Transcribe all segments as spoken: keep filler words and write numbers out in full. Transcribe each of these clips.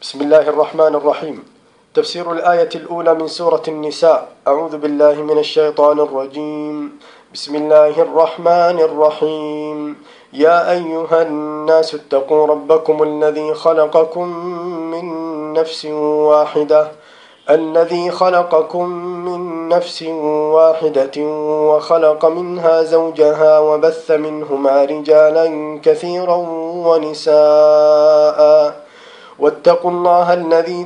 بسم الله الرحمن الرحيم. تفسير الآية الأولى من سورة النساء. أعوذ بالله من الشيطان الرجيم. بسم الله الرحمن الرحيم. يا أيها الناس اتقوا ربكم الذي خلقكم من نفس واحدة الذي خلقكم من نفس واحدة وخلق منها زوجها وبث منهما رجالا كثيرا ونساء واتقوا الله الذي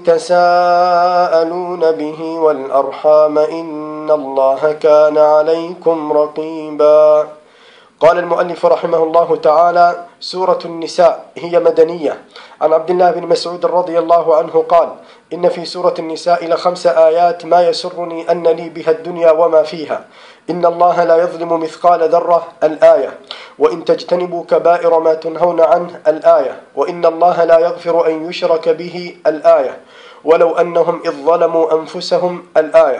تساءلون به والأرحام إن الله كان عليكم رقيبا. قال المؤلف رحمه الله تعالى: سورة النساء هي مدنية. عن عبد الله بن مسعود رضي الله عنه قال: إن في سورة النساء لخمس آيات ما يسرني أن لي بها الدنيا وما فيها. إن الله لا يظلم مثقال ذرة الآية، وإن تجتنبوا كبائر ما تنهون عنه الآية، وإن الله لا يغفر أن يشرك به الآية، ولو أنهم إذ ظلموا أنفسهم الآية.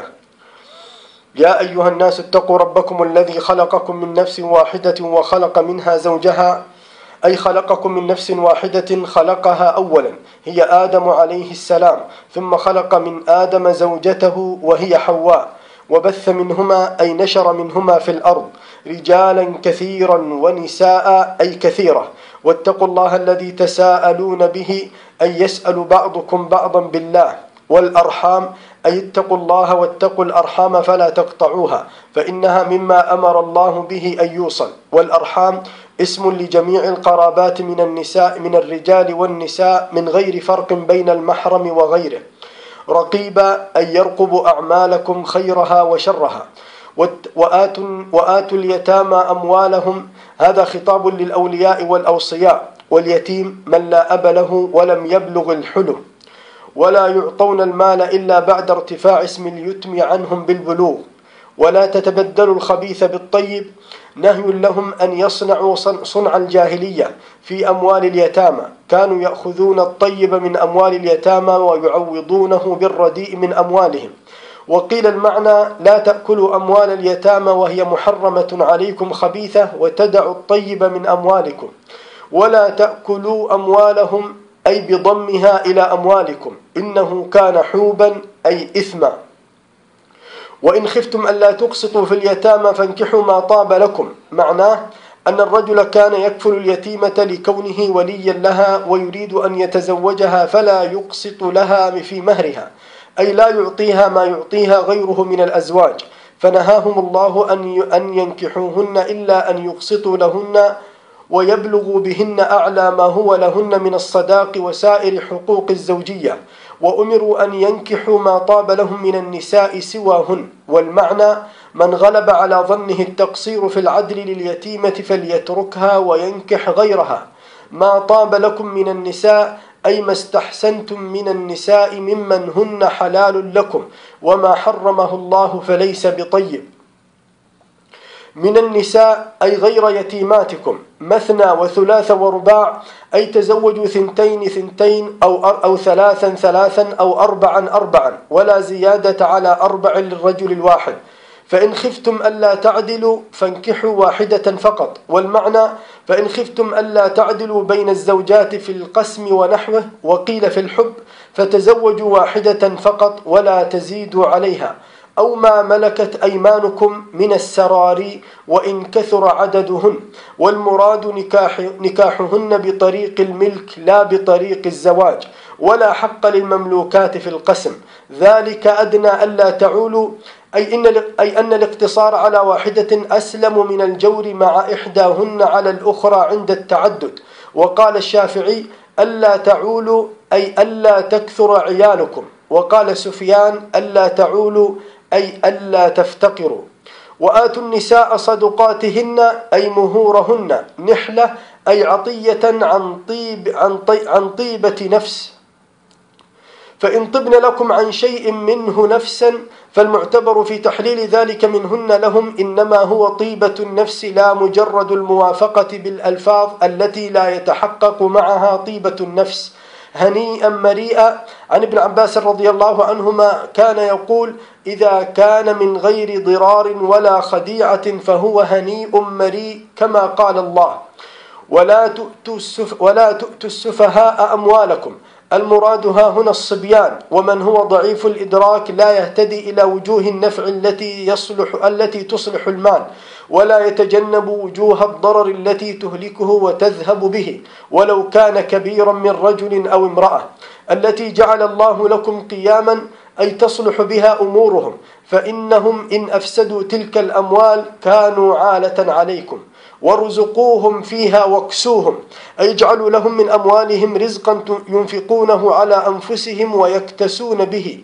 يا أيها الناس اتقوا ربكم الذي خلقكم من نفس واحدة وخلق منها زوجها، أي خلقكم من نفس واحدة خلقها أولا هي آدم عليه السلام، ثم خلق من آدم زوجته وهي حواء، وبث منهما أي نشر منهما في الأرض رجالا كثيرا ونساء أي كثيرة. واتقوا الله الذي تساءلون به أي يسأل بعضكم بعضا بالله. والأرحام أي اتقوا الله واتقوا الأرحام فلا تقطعوها فإنها مما أمر الله به أن يوصل. والأرحام اسم لجميع القرابات من النساء من الرجال والنساء من غير فرق بين المحرم وغيره. رقيبا أي يرقب أعمالكم خيرها وشرها. وآتوا, وآتوا اليتامى أموالهم، هذا خطاب للأولياء والأوصياء. واليتيم من لا أب له ولم يبلغ الحلم. ولا يعطون المال إلا بعد ارتفاع اسم اليتم عنهم بالبلوغ. ولا تتبدلوا الخبيث بالطيب، نهي لهم أن يصنعوا صنع الجاهلية في أموال اليتامى، كانوا يأخذون الطيب من أموال اليتامى ويعوضونه بالرديء من أموالهم. وقيل المعنى: لا تأكلوا أموال اليتامى وهي محرمة عليكم خبيثة وتدعوا الطيب من أموالكم. ولا تأكلوا أموالهم أي بضمها إلى أموالكم، إنه كان حوبا أي إثما. وإن خفتم ألا تقسطوا في اليتامى فانكحوا ما طاب لكم، معناه أن الرجل كان يكفل اليتيمة لكونه وليا لها ويريد أن يتزوجها فلا يقسط لها في مهرها، أي لا يعطيها ما يعطيها غيره من الأزواج، فنهاهم الله أن ينكحوهن إلا أن يقسطوا لهن ويبلغوا بهن أعلى ما هو لهن من الصداق وسائر حقوق الزوجية. وأمروا أن ينكحوا ما طاب لهم من النساء سواهن. والمعنى: من غلب على ظنه التقصير في العدل لليتيمة فليتركها وينكح غيرها. ما طاب لكم من النساء أي ما استحسنتم من النساء ممن هن حلال لكم، وما حرمه الله فليس بطيب. من النساء أي غير يتيماتكم، مثنى وثلاث ورباع، أي تزوجوا ثنتين ثنتين أو, أو ثلاثا ثلاثا أو أربعا أربعا، ولا زيادة على أربع للرجل الواحد. فإن خفتم ألا تعدلوا فانكحوا واحدة فقط. والمعنى: فإن خفتم ألا تعدلوا بين الزوجات في القسم ونحوه. وقيل في الحب: فتزوجوا واحدة فقط ولا تزيدوا عليها، أو ما ملكت أيمانكم من السراري وإن كثر عددهن. والمراد نكاح نكاحهن بطريق الملك لا بطريق الزواج، ولا حق للمملوكات في القسم. ذلك أدنى ألا تعولوا، أي إن, أي أن الاقتصار على واحدة أسلم من الجور مع إحداهن على الأخرى عند التعدد. وقال الشافعي: ألا تعولوا أي ألا تكثر عيالكم. وقال سفيان: ألا تعولوا أي ألا تفتقروا. وآتوا النساء صدقاتهن أي مهورهن، نحلة أي عطية عن طيب عن, طي عن طيبة نفس. فإن طبن لكم عن شيء منه نفسا فالمعتبر في تحليل ذلك منهن لهم إنما هو طيبة النفس لا مجرد الموافقة بالألفاظ التي لا يتحقق معها طيبة النفس. هنيئا مريئا. عن ابن عباس رضي الله عنهما كان يقول: إذا كان من غير ضرار ولا خديعة فهو هنيء مريء، كما قال الله: ولا تؤتوا السفهاء أموالكم، المراد ها هنا الصبيان، ومن هو ضعيف الإدراك لا يهتدي إلى وجوه النفع التي يصلح التي تصلح المال، ولا يتجنب وجوه الضرر التي تهلكه وتذهب به ولو كان كبيرا من رجل أو امرأة، التي جعل الله لكم قياما أي تصلح بها أمورهم، فإنهم إن أفسدوا تلك الأموال كانوا عالة عليكم، وارزقوهم فيها واكسوهم، أي اجعلوا لهم من أموالهم رزقا ينفقونه على أنفسهم ويكتسون به،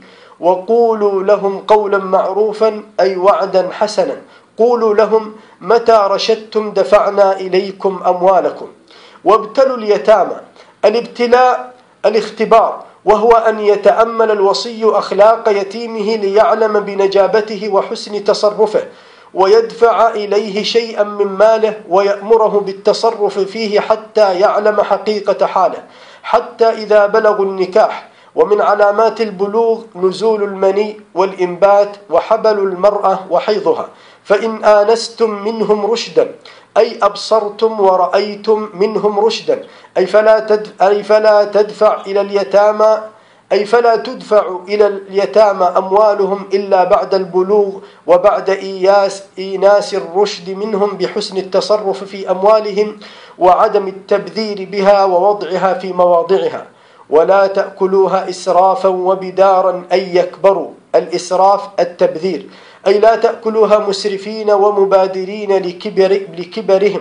وقولوا لهم قولا معروفا أي وعدا حسنا، قولوا لهم متى رشدتم دفعنا إليكم أموالكم. وابتلوا اليتامى. الابتلاء الاختبار، وهو أن يتأمل الوصي أخلاق يتيمه ليعلم بنجابته وحسن تصرفه، ويدفع إليه شيئا من ماله ويأمره بالتصرف فيه حتى يعلم حقيقة حاله، حتى إذا بلغوا النكاح. ومن علامات البلوغ نزول المني والإنبات وحبل المرأة وحيضها، فإن آنستم منهم رشدا أي أبصرتم ورأيتم منهم رشدا أي فلا أي فلا تدفع إلى اليتامى أي فلا تدفع إلى اليتامى أموالهم إلا بعد البلوغ وبعد إياس إيناس الرشد منهم بحسن التصرف في أموالهم وعدم التبذير بها ووضعها في مواضعها. ولا تأكلوها إسرافا وبدارا أي يكبروا. الإسراف التبذير، أي لا تأكلوها مسرفين ومبادرين لكبر لكبرهم،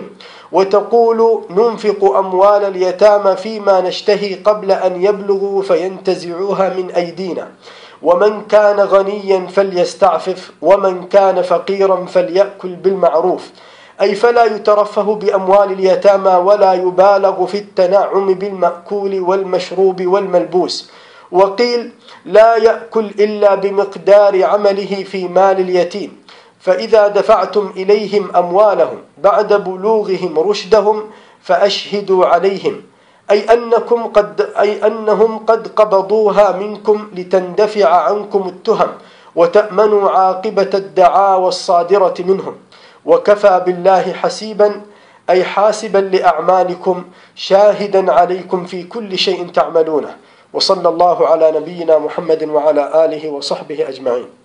وتقولوا ننفق أموال اليتامى فيما نشتهي قبل أن يبلغوا فينتزعوها من أيدينا. ومن كان غنيا فليستعفف، ومن كان فقيرا فليأكل بالمعروف، أي فلا يترفه بأموال اليتامى ولا يبالغ في التنعم بالمأكول والمشروب والملبوس. وقيل لا يأكل إلا بمقدار عمله في مال اليتيم. فإذا دفعتم إليهم أموالهم بعد بلوغهم رشدهم فأشهدوا عليهم، أي أنكم قد أي أنهم قد قبضوها منكم لتندفع عنكم التهم وتأمنوا عاقبة الدعاوى الصادرة منهم. وكفى بالله حسيبا أي حاسبا لأعمالكم شاهدا عليكم في كل شيء تعملونه. وصلى الله على نبينا محمد وعلى آله وصحبه أجمعين.